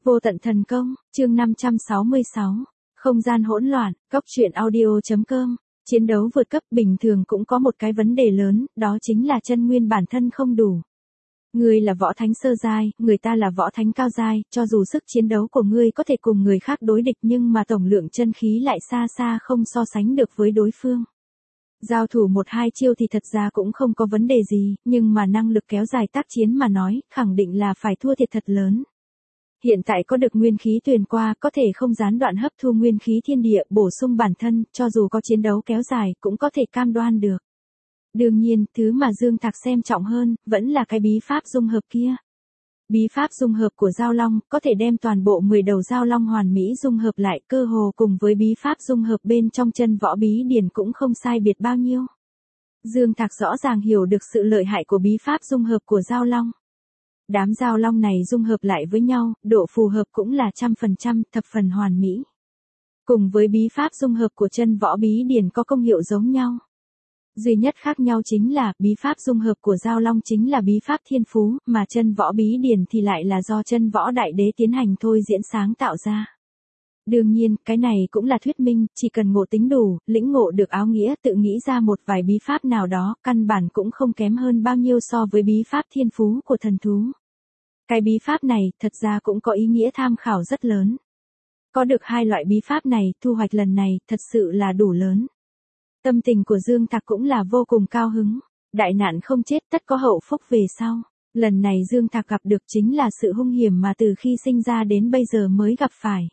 Vô tận thần công, chương 566. Không gian hỗn loạn, góc truyện audio.com. Chiến đấu vượt cấp bình thường cũng có một cái vấn đề lớn, đó chính là chân nguyên bản thân không đủ. Ngươi là võ thánh sơ giai, người ta là võ thánh cao giai, cho dù sức chiến đấu của ngươi có thể cùng người khác đối địch nhưng mà tổng lượng chân khí lại xa xa không so sánh được với đối phương. Giao thủ 1-2 chiêu thì thật ra cũng không có vấn đề gì, nhưng mà năng lực kéo dài tác chiến mà nói, khẳng định là phải thua thiệt thật lớn. Hiện tại có được nguyên khí tuyền qua, có thể không gián đoạn hấp thu nguyên khí thiên địa, bổ sung bản thân, cho dù có chiến đấu kéo dài, cũng có thể cam đoan được. Đương nhiên, thứ mà Dương Thạc xem trọng hơn, vẫn là cái bí pháp dung hợp kia. Bí pháp dung hợp của Giao Long, có thể đem toàn bộ 10 đầu Giao Long hoàn mỹ dung hợp lại, cơ hồ cùng với bí pháp dung hợp bên trong chân võ bí điển cũng không sai biệt bao nhiêu. Dương Thạc rõ ràng hiểu được sự lợi hại của bí pháp dung hợp của Giao Long. Đám Giao Long này dung hợp lại với nhau, độ phù hợp cũng là 100%, thập phần hoàn mỹ. Cùng với bí pháp dung hợp của chân võ bí điển có công hiệu giống nhau. Duy nhất khác nhau chính là, bí pháp dung hợp của Giao Long chính là bí pháp thiên phú, mà chân võ bí điển thì lại là do chân võ đại đế tiến hành thôi diễn sáng tạo ra. Đương nhiên, cái này cũng là thuyết minh, chỉ cần ngộ tính đủ, lĩnh ngộ được áo nghĩa, tự nghĩ ra một vài bí pháp nào đó, căn bản cũng không kém hơn bao nhiêu so với bí pháp thiên phú của thần thú. Cái bí pháp này, thật ra cũng có ý nghĩa tham khảo rất lớn. Có được hai loại bí pháp này, thu hoạch lần này, thật sự là đủ lớn. Tâm tình của Dương Thạc cũng là vô cùng cao hứng. Đại nạn không chết tất có hậu phúc về sau. Lần này Dương Thạc gặp được chính là sự hung hiểm mà từ khi sinh ra đến bây giờ mới gặp phải.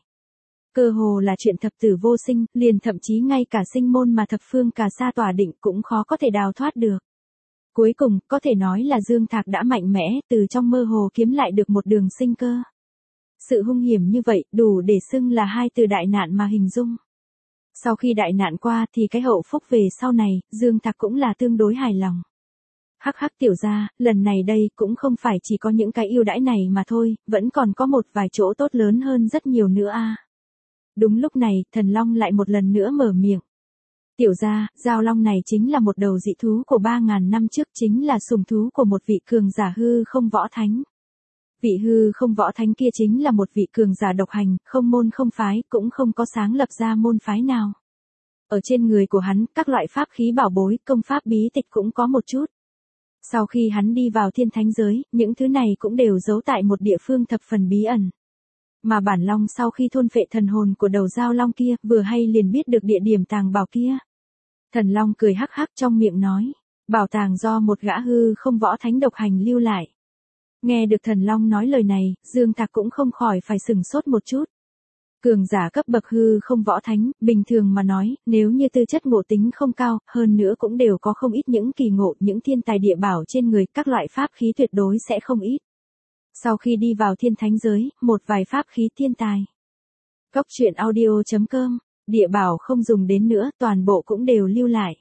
Cơ hồ là chuyện thập tử vô sinh, liền thậm chí ngay cả sinh môn mà thập phương cả sa tỏa định cũng khó có thể đào thoát được. Cuối cùng, có thể nói là Dương Thạc đã mạnh mẽ, từ trong mơ hồ kiếm lại được một đường sinh cơ. Sự hung hiểm như vậy, đủ để xưng là hai từ đại nạn mà hình dung. Sau khi đại nạn qua thì cái hậu phúc về sau này, Dương Thạc cũng là tương đối hài lòng. Hắc hắc tiểu gia, lần này đây cũng không phải chỉ có những cái ưu đãi này mà thôi, vẫn còn có một vài chỗ tốt lớn hơn rất nhiều nữa a. Đúng lúc này, Thần Long lại một lần nữa mở miệng. Tiểu gia, Giao Long này chính là một đầu dị thú của 3.000 năm trước, chính là sùng thú của một vị cường giả hư không võ thánh. Vị hư không võ thánh kia chính là một vị cường giả độc hành, không môn không phái, cũng không có sáng lập ra môn phái nào. Ở trên người của hắn, các loại pháp khí bảo bối, công pháp bí tịch cũng có một chút. Sau khi hắn đi vào thiên thánh giới, những thứ này cũng đều giấu tại một địa phương thập phần bí ẩn. Mà bản long sau khi thôn phệ thần hồn của đầu Giao Long kia, vừa hay liền biết được địa điểm tàng bảo kia. Thần Long cười hắc hắc trong miệng nói, bảo tàng do một gã hư không võ thánh độc hành lưu lại. Nghe được Thần Long nói lời này, Dương Thạc cũng không khỏi phải sửng sốt một chút. Cường giả cấp bậc hư không võ thánh, bình thường mà nói, nếu như tư chất ngộ tính không cao, hơn nữa cũng đều có không ít những kỳ ngộ, những thiên tài địa bảo trên người, các loại pháp khí tuyệt đối sẽ không ít. Sau khi đi vào thiên thánh giới, một vài pháp khí thiên tài. Góc truyện audio.com, địa bảo không dùng đến nữa, toàn bộ cũng đều lưu lại.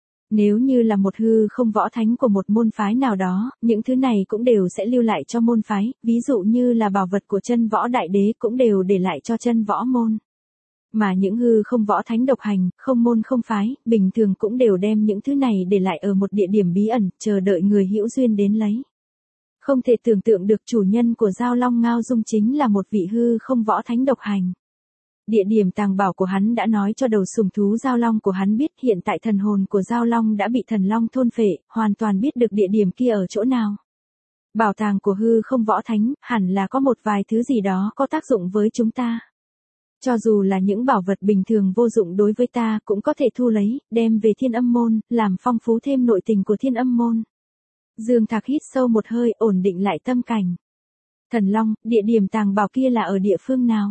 Nếu như là một hư không võ thánh của một môn phái nào đó, những thứ này cũng đều sẽ lưu lại cho môn phái, ví dụ như là bảo vật của chân võ đại đế cũng đều để lại cho chân võ môn. Mà những hư không võ thánh độc hành, không môn không phái, bình thường cũng đều đem những thứ này để lại ở một địa điểm bí ẩn, chờ đợi người hữu duyên đến lấy. Không thể tưởng tượng được chủ nhân của Giao Long Ngao Dung chính là một vị hư không võ thánh độc hành. Địa điểm tàng bảo của hắn đã nói cho đầu sùng thú Giao Long của hắn biết, hiện tại thần hồn của Giao Long đã bị Thần Long thôn phệ, hoàn toàn biết được địa điểm kia ở chỗ nào. Bảo tàng của hư không võ thánh, hẳn là có một vài thứ gì đó có tác dụng với chúng ta. Cho dù là những bảo vật bình thường vô dụng đối với ta cũng có thể thu lấy, đem về Thiên Âm Môn, làm phong phú thêm nội tình của Thiên Âm Môn. Dương Thạc hít sâu một hơi, ổn định lại tâm cảnh. Thần Long, địa điểm tàng bảo kia là ở địa phương nào?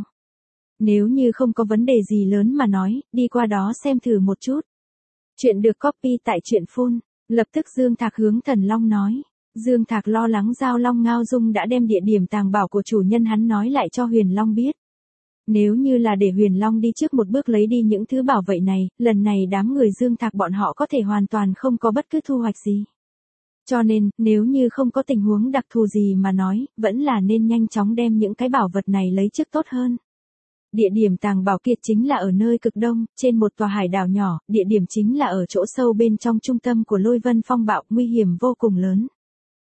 Nếu như không có vấn đề gì lớn mà nói, đi qua đó xem thử một chút. Chuyện được copy tại truyện phun. Lập tức Dương Thạc hướng Thần Long nói. Dương Thạc lo lắng Giao Long Ngao Dung đã đem địa điểm tàng bảo của chủ nhân hắn nói lại cho Huyền Long biết. Nếu như là để Huyền Long đi trước một bước lấy đi những thứ bảo vệ này, lần này đám người Dương Thạc bọn họ có thể hoàn toàn không có bất cứ thu hoạch gì. Cho nên, nếu như không có tình huống đặc thù gì mà nói, vẫn là nên nhanh chóng đem những cái bảo vật này lấy trước tốt hơn. Địa điểm tàng bảo kia chính là ở nơi cực đông, trên một tòa hải đảo nhỏ, địa điểm chính là ở chỗ sâu bên trong trung tâm của Lôi Vân Phong bạo, nguy hiểm vô cùng lớn.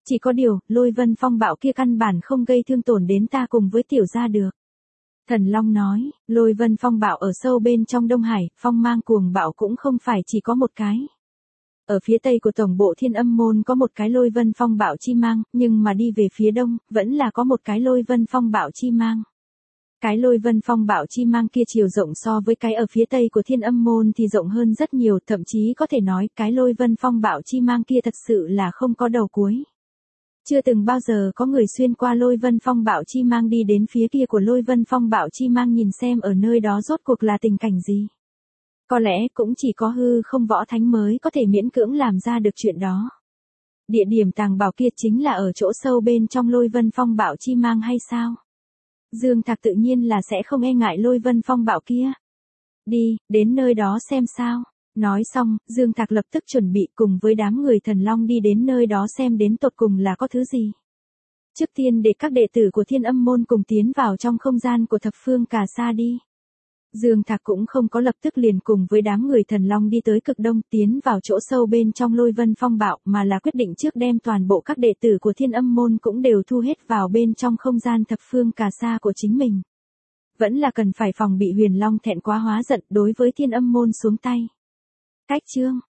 Chỉ có điều, lôi vân phong bạo kia căn bản không gây thương tổn đến ta cùng với tiểu gia được. Thần Long nói, lôi vân phong bạo ở sâu bên trong Đông Hải, phong mang cuồng bạo cũng không phải chỉ có một cái. Ở phía tây của tổng bộ Thiên Âm Môn có một cái lôi vân phong bạo chi mang, nhưng mà đi về phía đông, vẫn là có một cái lôi vân phong bạo chi mang. Cái lôi vân phong bạo chi mang kia chiều rộng so với cái ở phía tây của Thiên Âm Môn thì rộng hơn rất nhiều, thậm chí có thể nói cái lôi vân phong bạo chi mang kia thật sự là không có đầu cuối. Chưa từng bao giờ có người xuyên qua lôi vân phong bạo chi mang đi đến phía kia của lôi vân phong bạo chi mang nhìn xem ở nơi đó rốt cuộc là tình cảnh gì. Có lẽ cũng chỉ có hư không võ thánh mới có thể miễn cưỡng làm ra được chuyện đó. Địa điểm tàng bảo kia chính là ở chỗ sâu bên trong lôi vân phong bạo chi mang hay sao? Dương Thạc tự nhiên là sẽ không e ngại lôi vân phong bạo kia. Đi, đến nơi đó xem sao. Nói xong, Dương Thạc lập tức chuẩn bị cùng với đám người Thần Long đi đến nơi đó xem đến tột cùng là có thứ gì. Trước tiên để các đệ tử của Thiên Âm Môn cùng tiến vào trong không gian của thập phương Cà Sa đi. Dương Thạc cũng không có lập tức liền cùng với đám người Thần Long đi tới cực đông tiến vào chỗ sâu bên trong lôi vân phong bạo mà là quyết định trước đem toàn bộ các đệ tử của Thiên Âm Môn cũng đều thu hết vào bên trong không gian thập phương Cà Sa của chính mình. Vẫn là cần phải phòng bị Huyền Long thẹn quá hóa giận đối với Thiên Âm Môn xuống tay. Cách chương